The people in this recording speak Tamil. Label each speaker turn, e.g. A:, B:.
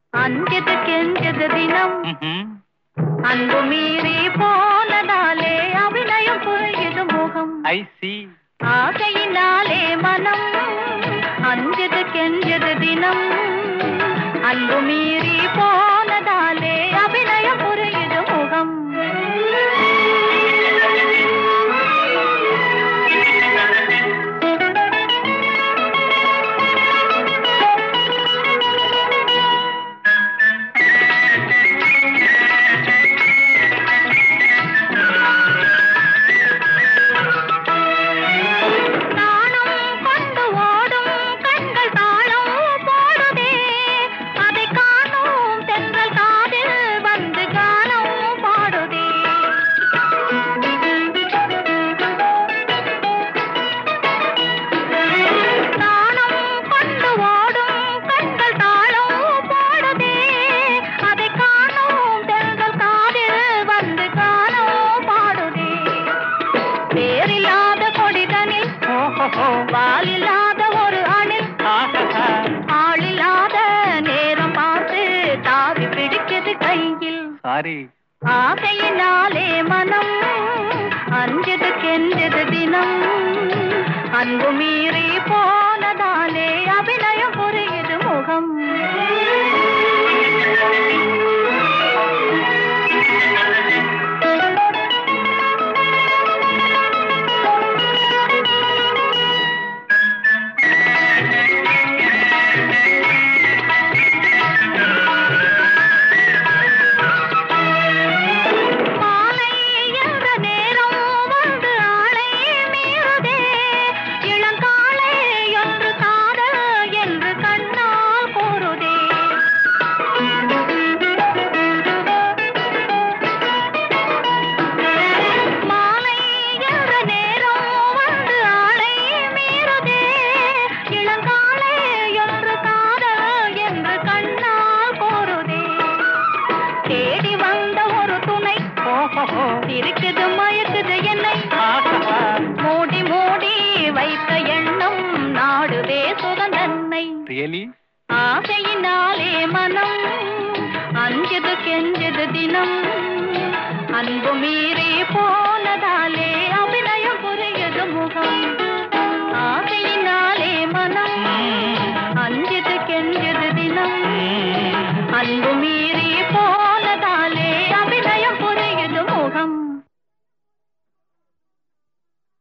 A: அஞ்சது கெஞ்சது தினம் அன்பு மீறி போனதாலே அபிநயம் புரியுது முகம். ஆசையினாலே மனம் அஞ்சது கெஞ்சது தினம் அன்பு மீறி போனதாலே அபிநயம் புரியுது முகம். வாலில்லாத ஒரு அணில் ஆளில்லாத நேரம் பார்த்து தாவி பிடிக்குது கையில். ஆசையினாலே மனம் அஞ்சது கெஞ்சது தினம் அன்பு மீறி போனதாலே அபிநயம் புரியுது முகம். இருக்குது மயக்குது என்னை மூடி மூடி வைத்த எண்ணம் நாடுவே சுகந்தன்னை. ஆசையினாலே மனம் அஞ்சது கெஞ்சது தினம் அன்பு மீறி போனதாலே அபிநயம் புரியுது முகம். ஆசையினாலே மனம் அஞ்சது கெஞ்சது தினம் அன்பு மீறி